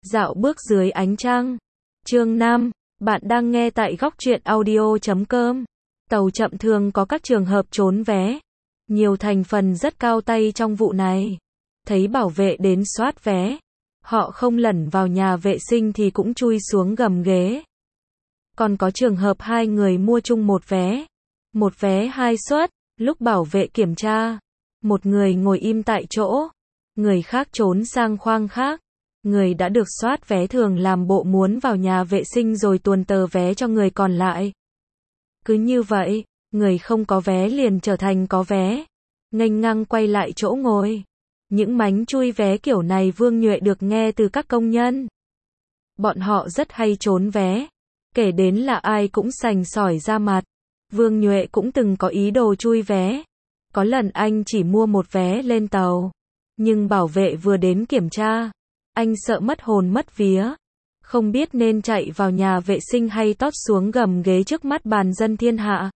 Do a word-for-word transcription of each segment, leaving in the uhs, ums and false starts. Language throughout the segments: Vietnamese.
Dạo bước dưới ánh trăng. Chương năm. Bạn đang nghe tại góc truyện audio chấm com. Tàu chậm thường có các trường hợp trốn vé. Nhiều thành phần rất cao tay trong vụ này. Thấy bảo vệ đến soát vé, họ không lẩn vào nhà vệ sinh thì cũng chui xuống gầm ghế. Còn có trường hợp hai người mua chung một vé. Một vé hai suất, lúc bảo vệ kiểm tra, một người ngồi im tại chỗ, người khác trốn sang khoang khác. Người đã được soát vé thường làm bộ muốn vào nhà vệ sinh rồi tuồn tờ vé cho người còn lại. Cứ như vậy, người không có vé liền trở thành có vé, nghênh ngang quay lại chỗ ngồi. Những mánh chui vé kiểu này Vương Nhuệ được nghe từ các công nhân. Bọn họ rất hay trốn vé, kể đến là ai cũng sành sỏi ra mặt. Vương Nhuệ cũng từng có ý đồ chui vé. Có lần anh chỉ mua một vé lên tàu, nhưng bảo vệ vừa đến kiểm tra, anh sợ mất hồn mất vía, không biết nên chạy vào nhà vệ sinh hay tót xuống gầm ghế trước mắt bàn dân thiên hạ.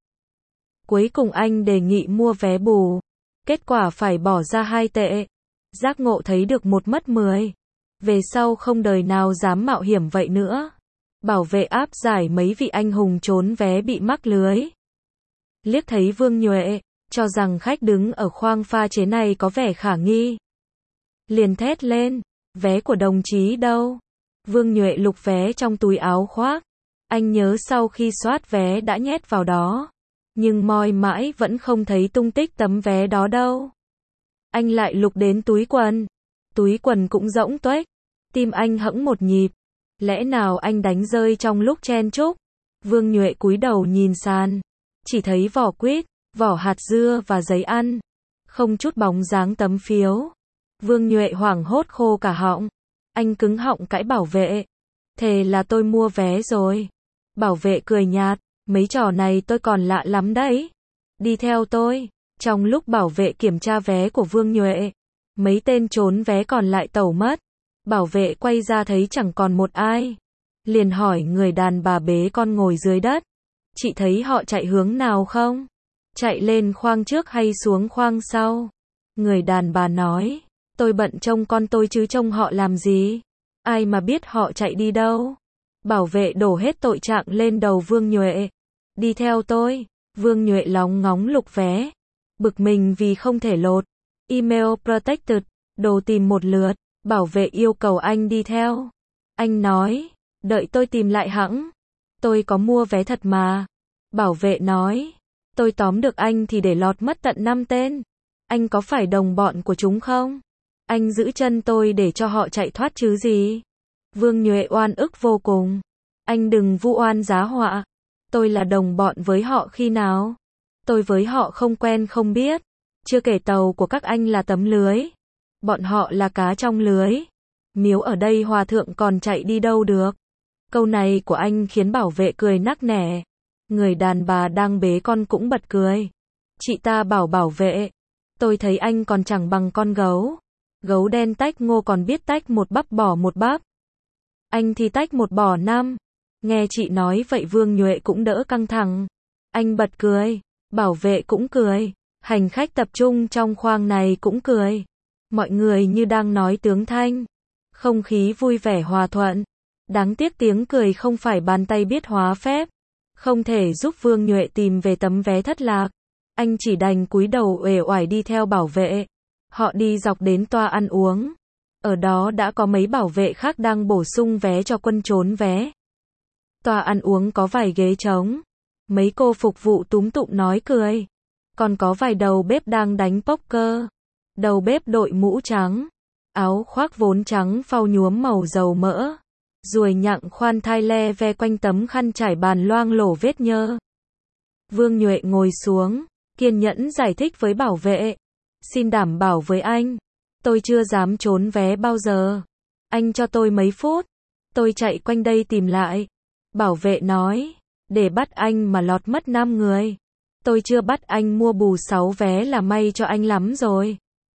Cuối cùng anh đề nghị mua vé bù, kết quả phải bỏ ra hai tệ. Giác ngộ thấy được một mất mười. Về sau không đời nào dám mạo hiểm vậy nữa. Bảo vệ áp giải mấy vị anh hùng trốn vé bị mắc lưới. Liếc thấy Vương Nhuệ, cho rằng khách đứng ở khoang pha chế này có vẻ khả nghi, liền thét lên, vé của đồng chí đâu? Vương Nhuệ lục vé trong túi áo khoác. Anh nhớ sau khi soát vé đã nhét vào đó, nhưng moi mãi vẫn không thấy tung tích tấm vé đó đâu. Anh lại lục đến túi quần. Túi quần cũng rỗng tuếch. Tim anh hẫng một nhịp. Lẽ nào anh đánh rơi trong lúc chen chúc? Vương Nhuệ cúi đầu nhìn sàn, chỉ thấy vỏ quýt, vỏ hạt dưa và giấy ăn, không chút bóng dáng tấm phiếu. Vương Nhuệ hoảng hốt khô cả họng. Anh cứng họng cãi bảo vệ, thề là tôi mua vé rồi. Bảo vệ cười nhạt, mấy trò này tôi còn lạ lắm đấy. Đi theo tôi. Trong lúc bảo vệ kiểm tra vé của Vương Nhuệ, mấy tên trốn vé còn lại tẩu mất. Bảo vệ quay ra thấy chẳng còn một ai, liền hỏi người đàn bà bế con ngồi dưới đất, chị thấy họ chạy hướng nào không? Chạy lên khoang trước hay xuống khoang sau? Người đàn bà nói, tôi bận trông con tôi chứ trông họ làm gì? Ai mà biết họ chạy đi đâu? Bảo vệ đổ hết tội trạng lên đầu Vương Nhuệ. Đi theo tôi. Vương Nhuệ lóng ngóng lục vé, bực mình vì không thể lột email protected, đồ tìm một lượt. Bảo vệ yêu cầu anh đi theo. Anh nói, đợi tôi tìm lại hẵng. Tôi có mua vé thật mà. Bảo vệ nói, tôi tóm được anh thì để lọt mất tận năm tên. Anh có phải đồng bọn của chúng không? Anh giữ chân tôi để cho họ chạy thoát chứ gì? Vương Nhuệ oan ức vô cùng. Anh đừng vu oan giá họa. Tôi là đồng bọn với họ khi nào? Tôi với họ không quen không biết. Chưa kể tàu của các anh là tấm lưới. Bọn họ là cá trong lưới. Miếu ở đây hòa thượng còn chạy đi đâu được? Câu này của anh khiến bảo vệ cười nắc nẻ. Người đàn bà đang bế con cũng bật cười. Chị ta bảo bảo vệ, tôi thấy anh còn chẳng bằng con gấu. Gấu đen tách ngô còn biết tách một bắp bỏ một bắp. Anh thì tách một bỏ năm. Nghe chị nói vậy Vương Nhuệ cũng đỡ căng thẳng. Anh bật cười, bảo vệ cũng cười, hành khách tập trung trong khoang này cũng cười. Mọi người như đang nói tướng thanh. Không khí vui vẻ hòa thuận. Đáng tiếc tiếng cười không phải bàn tay biết hóa phép, không thể giúp Vương Nhuệ tìm về tấm vé thất lạc. Anh chỉ đành cúi đầu uể oải đi theo bảo vệ. Họ đi dọc đến toa ăn uống. Ở đó đã có mấy bảo vệ khác đang bổ sung vé cho quân trốn vé. Toa ăn uống có vài ghế trống. Mấy cô phục vụ túm tụm nói cười. Còn có vài đầu bếp đang đánh poker. Đầu bếp đội mũ trắng, áo khoác vốn trắng phau nhuốm màu dầu mỡ, ruồi nhặng khoan thai le ve quanh tấm khăn trải bàn loang lổ vết nhơ. Vương Nhuệ ngồi xuống, kiên nhẫn giải thích với bảo vệ. Xin đảm bảo với anh, tôi chưa dám trốn vé bao giờ. Anh cho tôi mấy phút, tôi chạy quanh đây tìm lại. Bảo vệ nói, để bắt anh mà lọt mất năm người. Tôi chưa bắt anh mua bù sáu vé là may cho anh lắm rồi.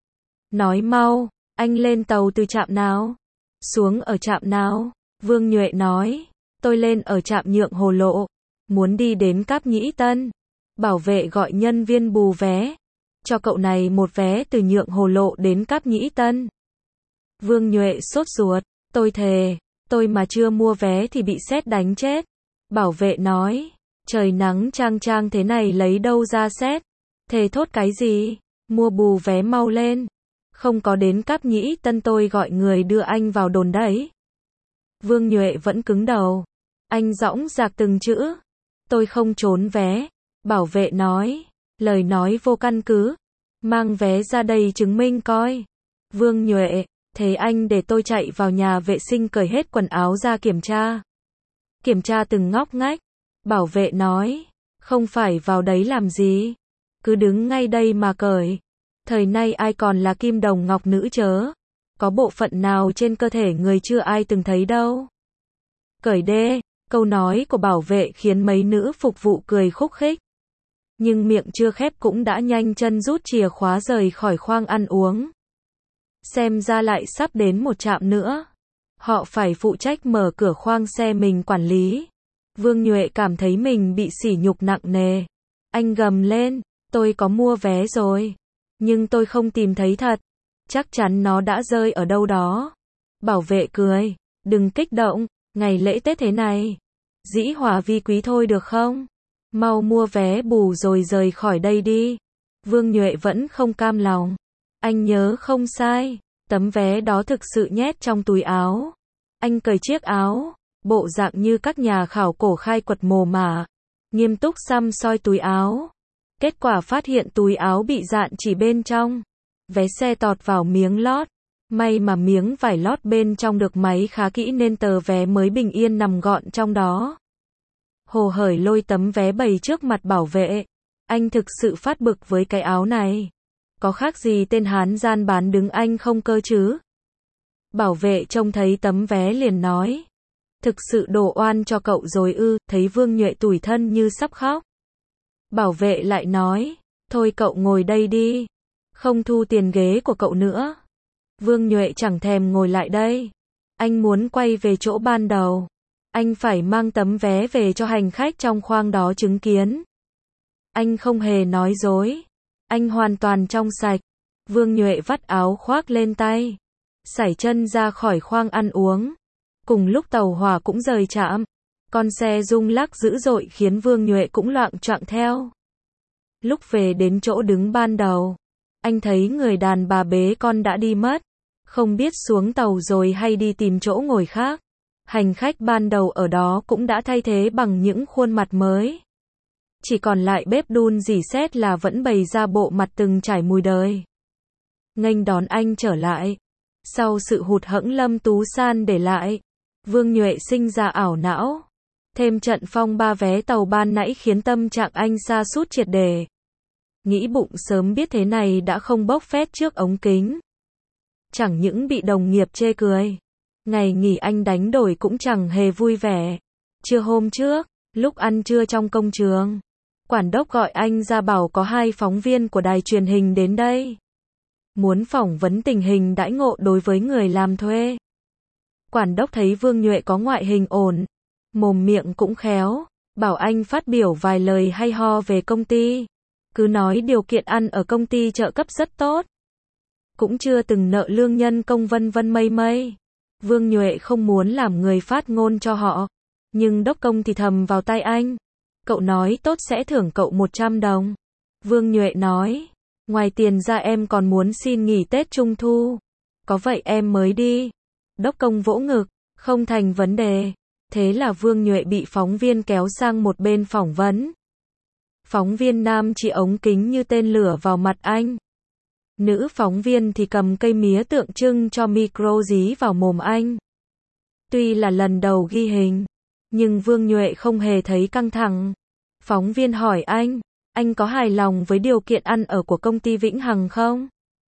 Nói mau, anh lên tàu từ trạm nào? Xuống ở trạm nào? Vương Nhuệ nói, tôi lên ở trạm Nhượng Hồ Lộ, muốn đi đến Cáp Nhĩ Tân. Bảo vệ gọi nhân viên bù vé, cho cậu này một vé từ Nhượng Hồ Lộ đến Cáp Nhĩ Tân. Vương Nhuệ sốt ruột, tôi thề, tôi mà chưa mua vé thì bị sét đánh chết. Bảo vệ nói, trời nắng chang chang thế này lấy đâu ra sét, thề thốt cái gì, mua bù vé mau lên, không có đến Cáp Nhĩ Tân tôi gọi người đưa anh vào đồn đấy. Vương Nhuệ vẫn cứng đầu, anh dõng dạc từng chữ, tôi không trốn vé. Bảo vệ nói, lời nói vô căn cứ, mang vé ra đây chứng minh coi. Vương Nhuệ, thế anh để tôi chạy vào nhà vệ sinh cởi hết quần áo ra kiểm tra. Kiểm tra từng ngóc ngách. Bảo vệ nói, không phải vào đấy làm gì, cứ đứng ngay đây mà cởi. Thời nay ai còn là kim đồng ngọc nữ chớ, có bộ phận nào trên cơ thể người chưa ai từng thấy đâu. Cởi đê, câu nói của bảo vệ khiến mấy nữ phục vụ cười khúc khích. Nhưng miệng chưa khép cũng đã nhanh chân rút chìa khóa rời khỏi khoang ăn uống. Xem ra lại sắp đến một trạm nữa. Họ phải phụ trách mở cửa khoang xe mình quản lý. Vương Nhuệ cảm thấy mình bị sỉ nhục nặng nề. Anh gầm lên, tôi có mua vé rồi. Nhưng tôi không tìm thấy thật. Chắc chắn nó đã rơi ở đâu đó. Bảo vệ cười, đừng kích động, ngày lễ Tết thế này. Dĩ hòa vi quý thôi được không? Mau mua vé bù rồi rời khỏi đây đi. Vương Nhuệ vẫn không cam lòng. Anh nhớ không sai, tấm vé đó thực sự nhét trong túi áo. Anh cởi chiếc áo, bộ dạng như các nhà khảo cổ khai quật mồ mả, nghiêm túc săm soi túi áo. Kết quả phát hiện túi áo bị dạn chỉ bên trong. Vé xe tọt vào miếng lót. May mà miếng vải lót bên trong được máy khá kỹ nên tờ vé mới bình yên nằm gọn trong đó. Hồ hởi lôi tấm vé bày trước mặt bảo vệ. Anh thực sự phát bực với cái áo này. Có khác gì tên hán gian bán đứng anh không cơ chứ? Bảo vệ trông thấy tấm vé liền nói. Thực sự đổ oan cho cậu rồi ư, thấy Vương Nhuệ tủi thân như sắp khóc. Bảo vệ lại nói, thôi cậu ngồi đây đi, không thu tiền ghế của cậu nữa. Vương Nhuệ chẳng thèm ngồi lại đây. Anh muốn quay về chỗ ban đầu. Anh phải mang tấm vé về cho hành khách trong khoang đó chứng kiến. Anh không hề nói dối. Anh hoàn toàn trong sạch. Vương Nhuệ vắt áo khoác lên tay, sải chân ra khỏi khoang ăn uống. Cùng lúc tàu hỏa cũng rời trạm. Con xe rung lắc dữ dội khiến Vương Nhuệ cũng loạng choạng theo. Lúc về đến chỗ đứng ban đầu, anh thấy người đàn bà bế con đã đi mất. Không biết xuống tàu rồi hay đi tìm chỗ ngồi khác. Hành khách ban đầu ở đó cũng đã thay thế bằng những khuôn mặt mới. Chỉ còn lại bếp đun dì xét là vẫn bày ra bộ mặt từng trải mùi đời. Nghênh đón anh trở lại. Sau sự hụt hẫng Lâm Tú San để lại, Vương Nhuệ sinh ra ảo não. Thêm trận phong ba vé tàu ban nãy khiến tâm trạng anh sa sút triệt để. Nghĩ bụng sớm biết thế này đã không bốc phét trước ống kính. Chẳng những bị đồng nghiệp chê cười, ngày nghỉ anh đánh đổi cũng chẳng hề vui vẻ. Trưa hôm trước, lúc ăn trưa trong công trường, quản đốc gọi anh ra bảo có hai phóng viên của đài truyền hình đến đây. Muốn phỏng vấn tình hình đãi ngộ đối với người làm thuê. Quản đốc thấy Vương Nhuệ có ngoại hình ổn, mồm miệng cũng khéo, bảo anh phát biểu vài lời hay ho về công ty. Cứ nói điều kiện ăn ở công ty trợ cấp rất tốt. Cũng chưa từng nợ lương nhân công vân vân mây mây. Vương Nhuệ không muốn làm người phát ngôn cho họ. Nhưng đốc công thì thầm vào tai anh. Cậu nói tốt sẽ thưởng cậu một trăm đồng. Vương Nhuệ nói. Ngoài tiền ra em còn muốn xin nghỉ Tết Trung Thu. Có vậy em mới đi. Đốc công vỗ ngực. Không thành vấn đề. Thế là Vương Nhuệ bị phóng viên kéo sang một bên phỏng vấn. Phóng viên nam chỉ ống kính như tên lửa vào mặt anh. Nữ phóng viên thì cầm cây mía tượng trưng cho micro dí vào mồm anh. Tuy là lần đầu ghi hình, nhưng Vương Nhuệ không hề thấy căng thẳng. Phóng viên hỏi anh, anh có hài lòng với điều kiện ăn ở của công ty Vĩnh Hằng không?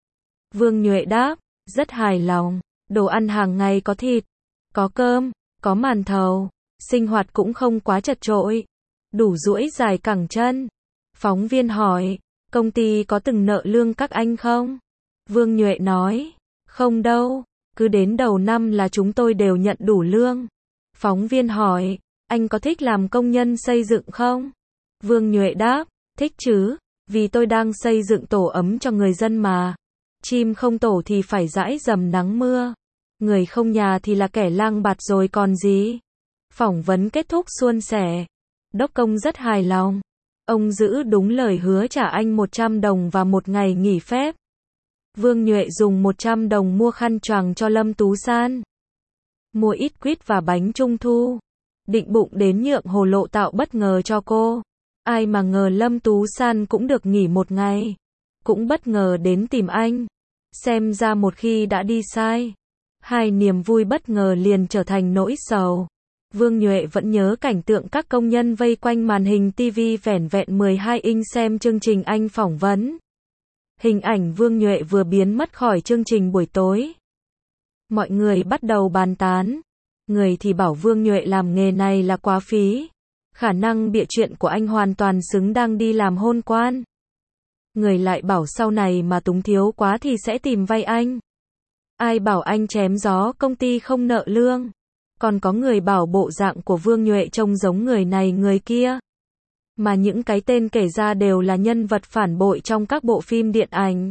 Vương Nhuệ đáp, rất hài lòng. Đồ ăn hàng ngày có thịt, có cơm, có màn thầu, sinh hoạt cũng không quá chật chội, đủ duỗi dài cẳng chân. Phóng viên hỏi, công ty có từng nợ lương các anh không? Vương Nhuệ nói, không đâu, cứ đến đầu năm là chúng tôi đều nhận đủ lương. Phóng viên hỏi, anh có thích làm công nhân xây dựng không? Vương Nhuệ đáp, thích chứ, vì tôi đang xây dựng tổ ấm cho người dân mà. Chim không tổ thì phải dãi dầm nắng mưa. Người không nhà thì là kẻ lang bạt rồi còn gì. Phỏng vấn kết thúc suôn sẻ. Đốc công rất hài lòng. Ông giữ đúng lời hứa trả anh một trăm đồng và một ngày nghỉ phép. Vương Nhuệ dùng một trăm đồng mua khăn choàng cho Lâm Tú San. Mua ít quýt và bánh trung thu. Định bụng đến nhượng hồ lộ tạo bất ngờ cho cô. Ai mà ngờ Lâm Tú San cũng được nghỉ một ngày. Cũng bất ngờ đến tìm anh. Xem ra một khi đã đi sai, hai niềm vui bất ngờ liền trở thành nỗi sầu. Vương Nhuệ vẫn nhớ cảnh tượng các công nhân vây quanh màn hình ti vi vẻn vẹn mười hai inch xem chương trình anh phỏng vấn. Hình ảnh Vương Nhuệ vừa biến mất khỏi chương trình buổi tối. Mọi người bắt đầu bàn tán. Người thì bảo Vương Nhuệ làm nghề này là quá phí. Khả năng bịa chuyện của anh hoàn toàn xứng đang đi làm hôn quan. Người lại bảo sau này mà túng thiếu quá thì sẽ tìm vay anh. Ai bảo anh chém gió công ty không nợ lương. Còn có người bảo bộ dạng của Vương Nhuệ trông giống người này người kia. Mà những cái tên kể ra đều là nhân vật phản bội trong các bộ phim điện ảnh.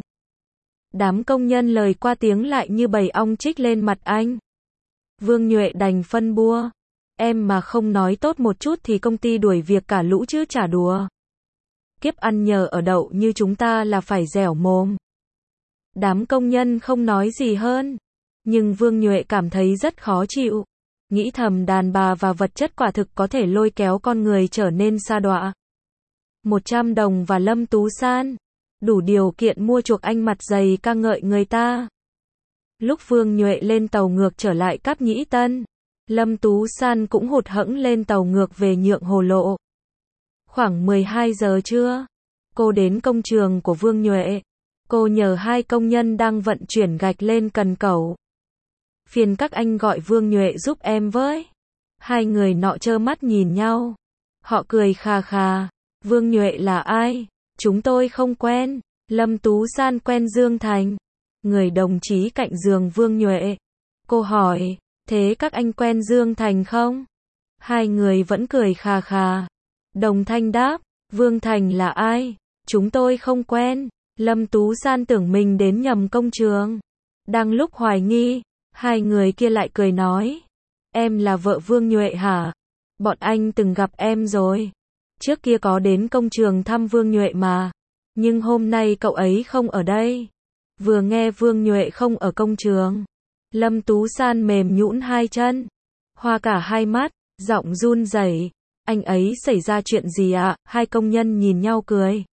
Đám công nhân lời qua tiếng lại như bầy ong trích lên mặt anh. Vương Nhuệ đành phân bua. Em mà không nói tốt một chút thì công ty đuổi việc cả lũ chứ chả đùa. Kiếp ăn nhờ ở đậu như chúng ta là phải dẻo mồm. Đám công nhân không nói gì hơn. Nhưng Vương Nhuệ cảm thấy rất khó chịu. Nghĩ thầm đàn bà và vật chất quả thực có thể lôi kéo con người trở nên sa đọa. một trăm đồng và Lâm Tú San. Đủ điều kiện mua chuộc anh mặt dày ca ngợi người ta. Lúc Vương Nhuệ lên tàu ngược trở lại Cáp Nhĩ Tân, Lâm Tú San cũng hụt hẫng lên tàu ngược về nhượng hồ lộ. Khoảng mười hai giờ trưa, cô đến công trường của Vương Nhuệ. Cô nhờ hai công nhân đang vận chuyển gạch lên cần cẩu. Phiền các anh gọi Vương Nhuệ giúp em với. Hai người nọ trơ mắt nhìn nhau. Họ cười khà khà. Vương Nhuệ là ai? Chúng tôi không quen. Lâm Tú San quen Dương Thành, người đồng chí cạnh giường Vương Nhuệ. Cô hỏi, thế các anh quen Dương Thành không? Hai người vẫn cười khà khà. Đồng thanh đáp, Vương Thành là ai? Chúng tôi không quen. Lâm Tú San tưởng mình đến nhầm công trường. Đang lúc hoài nghi, hai người kia lại cười nói, em là vợ Vương Nhuệ hả? Bọn anh từng gặp em rồi. Trước kia có đến công trường thăm Vương Nhuệ mà. Nhưng hôm nay cậu ấy không ở đây. Vừa nghe Vương Nhuệ không ở công trường, Lâm Tú San mềm nhũn hai chân, hoa cả hai mắt, giọng run rẩy. Anh ấy xảy ra chuyện gì ạ? À? Hai công nhân nhìn nhau cười.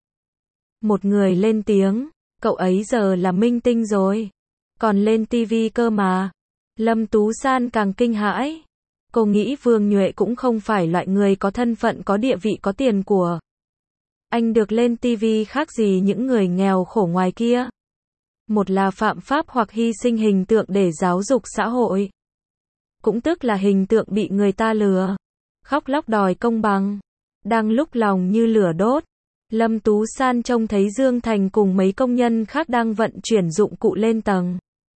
Một người lên tiếng, cậu ấy giờ là minh tinh rồi. Còn lên tivi cơ mà. Lâm Tú San càng kinh hãi. Cô nghĩ Vương Nhuệ cũng không phải loại người có thân phận có địa vị có tiền của. Anh được lên tivi khác gì những người nghèo khổ ngoài kia. Một là phạm pháp hoặc hy sinh hình tượng để giáo dục xã hội. Cũng tức là hình tượng bị người ta lừa. Khóc lóc đòi công bằng. Đang lúc lòng như lửa đốt, Lâm Tú San trông thấy Dương Thành cùng mấy công nhân khác đang vận chuyển dụng cụ lên tầng.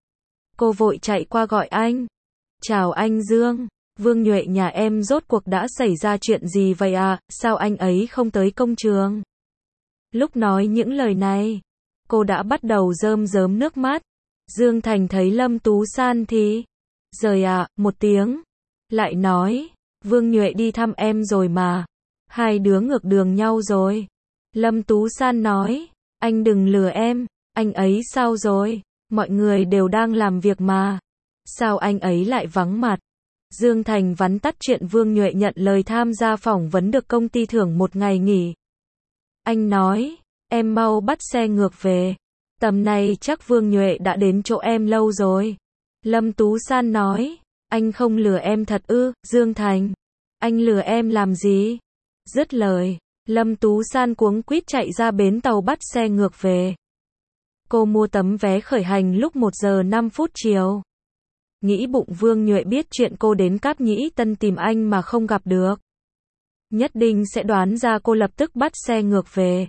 Cô vội chạy qua gọi anh. Chào anh Dương. Vương Nhuệ nhà em rốt cuộc đã xảy ra chuyện gì vậy à? Sao anh ấy không tới công trường? Lúc nói những lời này, cô đã bắt đầu rơm rớm nước mắt. Dương Thành thấy Lâm Tú San thì rời à, một tiếng. Lại nói, Vương Nhuệ đi thăm em rồi mà. Hai đứa ngược đường nhau rồi. Lâm Tú San nói, anh đừng lừa em. Anh ấy sao rồi? Mọi người đều đang làm việc mà. Sao anh ấy lại vắng mặt? Dương Thành vắn tắt chuyện Vương Nhuệ nhận lời tham gia phỏng vấn được công ty thưởng một ngày nghỉ. Anh nói, em mau bắt xe ngược về. Tầm này chắc Vương Nhuệ đã đến chỗ em lâu rồi. Lâm Tú San nói, anh không lừa em thật ư? Dương Thành, anh lừa em làm gì? Dứt lời, Lâm Tú San cuống quýt chạy ra bến tàu bắt xe ngược về. Cô mua tấm vé khởi hành lúc một giờ năm phút chiều. Nghĩ bụng Vương Nhuệ biết chuyện cô đến Cáp Nhĩ Tân tìm anh mà không gặp được. Nhất định sẽ đoán ra cô lập tức bắt xe ngược về.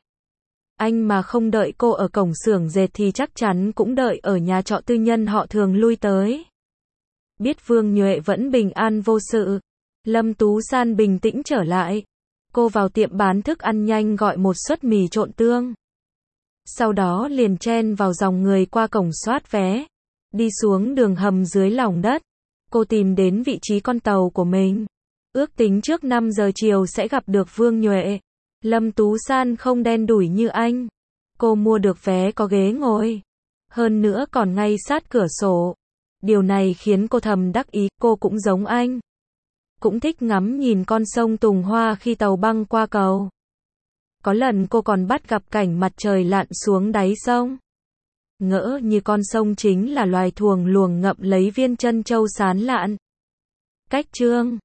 Anh mà không đợi cô ở cổng xưởng dệt thì chắc chắn cũng đợi ở nhà trọ tư nhân họ thường lui tới. Biết Vương Nhuệ vẫn bình an vô sự, Lâm Tú San bình tĩnh trở lại. Cô vào tiệm bán thức ăn nhanh gọi một suất mì trộn tương. Sau đó liền chen vào dòng người qua cổng soát vé. Đi xuống đường hầm dưới lòng đất, cô tìm đến vị trí con tàu của mình. Ước tính trước năm giờ chiều sẽ gặp được Vương Nhuệ. Lâm Tú San không đen đủi như anh. Cô mua được vé có ghế ngồi. Hơn nữa còn ngay sát cửa sổ. Điều này khiến cô thầm đắc ý, cô cũng giống anh. Cũng thích ngắm nhìn con sông Tùng Hoa khi tàu băng qua cầu. Có lần cô còn bắt gặp cảnh mặt trời lặn xuống đáy sông. Ngỡ như con sông chính là loài thuồng luồng ngậm lấy viên chân châu sán lạn. Cách chương